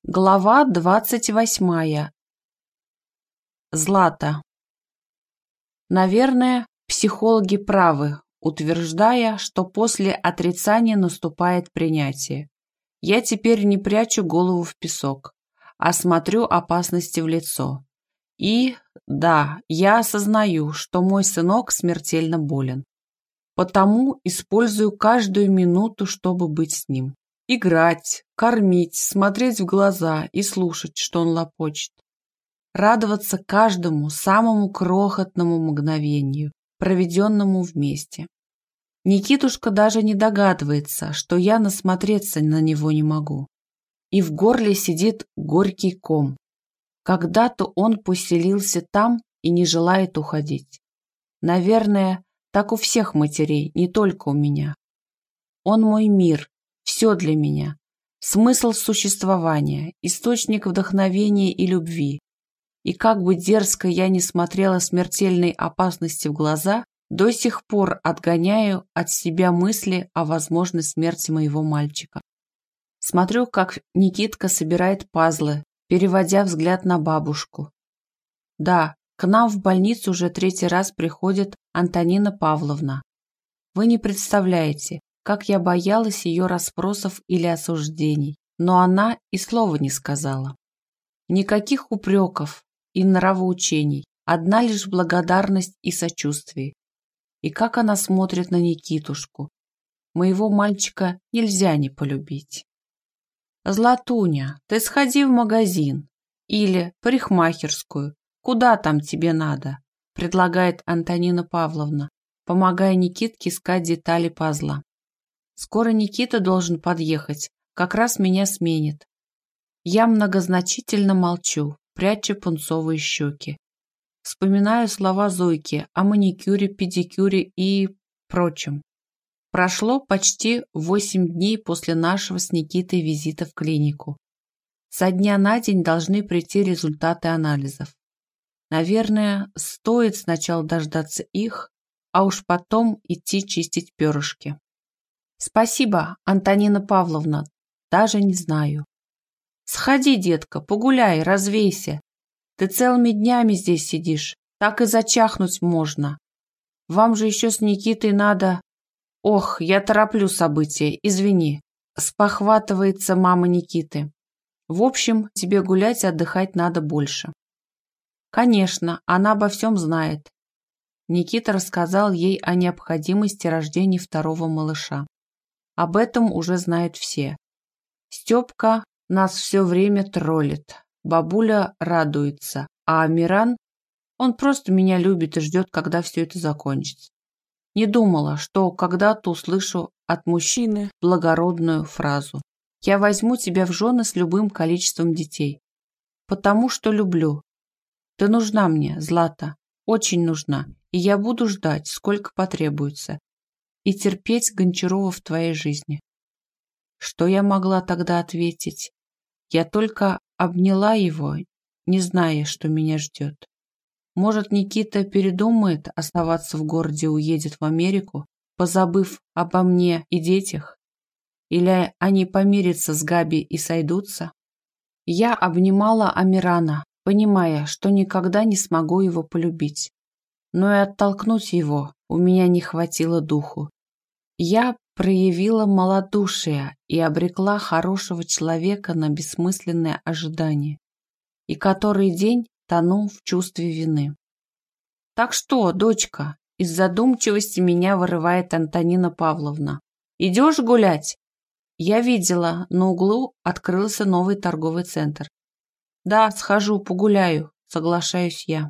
Глава 28. Злата. Наверное, психологи правы, утверждая, что после отрицания наступает принятие. Я теперь не прячу голову в песок, а смотрю опасности в лицо. И, да, я осознаю, что мой сынок смертельно болен. Потому использую каждую минуту, чтобы быть с ним. Играть, кормить, смотреть в глаза и слушать, что он лопочет. Радоваться каждому самому крохотному мгновению, проведенному вместе. Никитушка даже не догадывается, что я насмотреться на него не могу. И в горле сидит горький ком. Когда-то он поселился там и не желает уходить. Наверное, так у всех матерей, не только у меня. Он мой мир. Все для меня. Смысл существования, источник вдохновения и любви. И как бы дерзко я ни смотрела смертельной опасности в глаза, до сих пор отгоняю от себя мысли о возможной смерти моего мальчика. Смотрю, как Никитка собирает пазлы, переводя взгляд на бабушку. Да, к нам в больницу уже 3-й раз приходит Антонина Павловна. Вы не представляете, как я боялась ее расспросов или осуждений, но она и слова не сказала. Никаких упреков и нравоучений, одна лишь благодарность и сочувствие. И как она смотрит на Никитушку. Моего мальчика нельзя не полюбить. «Златуня, ты сходи в магазин или парикмахерскую, куда там тебе надо», предлагает Антонина Павловна, помогая Никитке искать детали пазла. Скоро Никита должен подъехать, как раз меня сменит. Я многозначительно молчу, пряча пунцовые щеки. Вспоминаю слова Зойки о маникюре, педикюре и прочем. Прошло почти 8 дней после нашего с Никитой визита в клинику. Со дня на день должны прийти результаты анализов. Наверное, стоит сначала дождаться их, а уж потом идти чистить перышки. Спасибо, Антонина Павловна, даже не знаю. Сходи, детка, погуляй, развейся. Ты целыми днями здесь сидишь, так и зачахнуть можно. Вам же еще с Никитой надо... Ох, я тороплю события, извини. Спохватывается мама Никиты. В общем, тебе гулять и отдыхать надо больше. Конечно, она обо всем знает. Никита рассказал ей о необходимости рождения второго малыша. Об этом уже знают все. Степка нас все время троллит. Бабуля радуется. А Амиран, он просто меня любит и ждет, когда все это закончится. Не думала, что когда-то услышу от мужчины благородную фразу: «Я возьму тебя в жены с любым количеством детей. Потому что люблю. Ты нужна мне, Злата, очень нужна, и я буду ждать, сколько потребуется. И терпеть Гончарова в твоей жизни». Что я могла тогда ответить? Я только обняла его, не зная, что меня ждет. Может, Никита передумает оставаться в городе и уедет в Америку, позабыв обо мне и детях? Или они помирятся с Габи и сойдутся? Я обнимала Амирана, понимая, что никогда не смогу его полюбить. Но и оттолкнуть его у меня не хватило духу. Я проявила малодушие и обрекла хорошего человека на бессмысленное ожидание. И который день тону в чувстве вины. «Так что, дочка?» Из задумчивости меня вырывает Антонина Павловна. «Идешь гулять?» Я видела, на углу открылся новый торговый центр. «Да, схожу, погуляю», соглашаюсь я.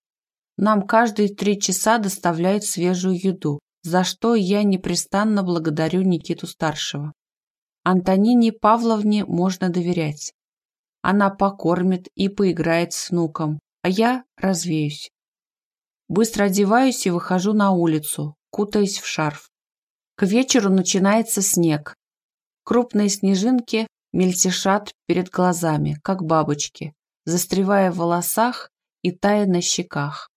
Нам каждые 3 часа доставляют свежую еду, за что я непрестанно благодарю Никиту-старшего. Антонине Павловне можно доверять. Она покормит и поиграет с внуком, а я развеюсь. Быстро одеваюсь и выхожу на улицу, кутаясь в шарф. К вечеру начинается снег. Крупные снежинки мельтешат перед глазами, как бабочки, застревая в волосах и тая на щеках.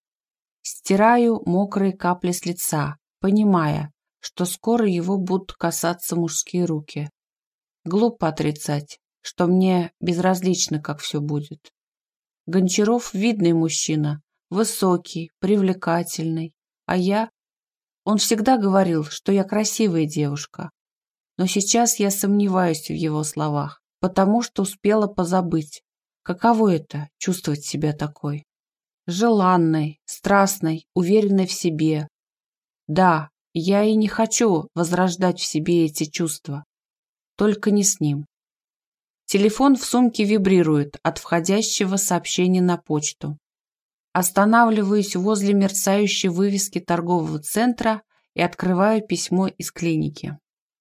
Стираю мокрые капли с лица, понимая, что скоро его будут касаться мужские руки. Глупо отрицать, что мне безразлично, как все будет. Гончаров видный мужчина, высокий, привлекательный, а я... Он всегда говорил, что я красивая девушка, но сейчас я сомневаюсь в его словах, потому что успела позабыть, каково это — чувствовать себя такой. Желанной, страстной, уверенной в себе. Да, я и не хочу возрождать в себе эти чувства, только не с ним. Телефон в сумке вибрирует от входящего сообщения на почту. Останавливаюсь возле мерцающей вывески торгового центра и открываю письмо из клиники.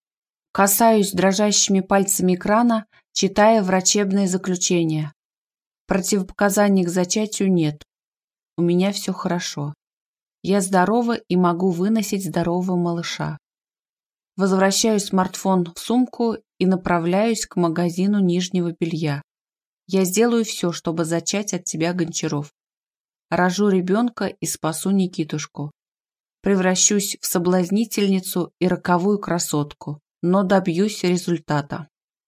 Касаюсь дрожащими пальцами экрана, читая врачебное заключение. Противопоказаний к зачатию нет. У меня все хорошо. Я здорова и могу выносить здорового малыша. Возвращаю смартфон в сумку и направляюсь к магазину нижнего белья. Я сделаю все, чтобы зачать от тебя, Гончаров. Рожу ребенка и спасу Никитушку. Превращусь в соблазнительницу и роковую красотку, но добьюсь результата.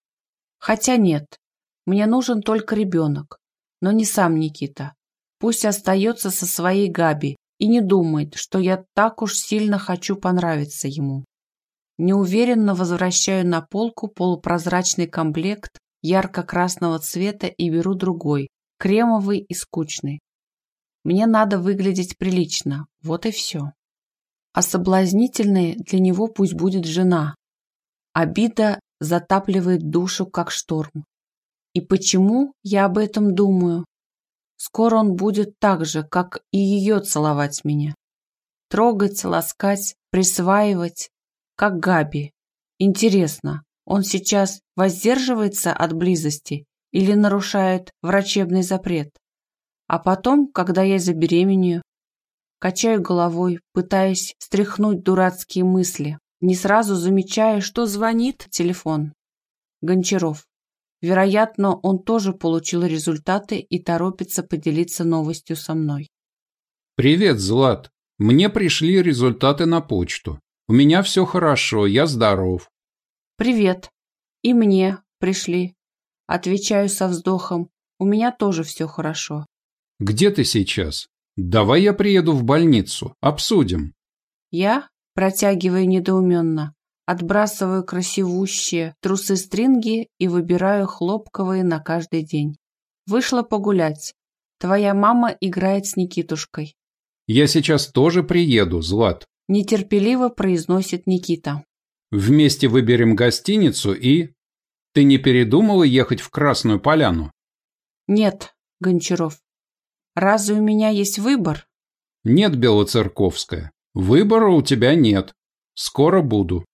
Хотя нет, мне нужен только ребенок, но не сам Никита. Пусть остается со своей Габи и не думает, что я так уж сильно хочу понравиться ему. Неуверенно возвращаю на полку полупрозрачный комплект ярко-красного цвета и беру другой, кремовый и скучный. Мне надо выглядеть прилично, вот и все. А соблазнительной для него пусть будет жена. Обида затапливает душу, как шторм. И почему я об этом думаю? Скоро он будет так же, как и ее целовать меня. Трогать, ласкать, присваивать, как Габи. Интересно, он сейчас воздерживается от близости или нарушает врачебный запрет? А потом, когда я забеременею, качаю головой, пытаясь стряхнуть дурацкие мысли, не сразу замечая, что звонит телефон. Гончаров. Вероятно, он тоже получил результаты и торопится поделиться новостью со мной. «Привет, Злат. Мне пришли результаты на почту. У меня все хорошо, я здоров». «Привет. И мне пришли». Отвечаю со вздохом. У меня тоже все хорошо. «Где ты сейчас? Давай я приеду в больницу, обсудим». Я, протягиваю недоуменно, отбрасываю красивущие трусы-стринги и выбираю хлопковые на каждый день. Вышла погулять. Твоя мама играет с Никитушкой. «Я сейчас тоже приеду, Злат». Нетерпеливо произносит Никита. «Вместе выберем гостиницу и...» «Ты не передумала ехать в Красную Поляну?» Нет, Гончаров. Разве у меня есть выбор? «Нет, Белоцерковская. Выбора у тебя нет. Скоро буду».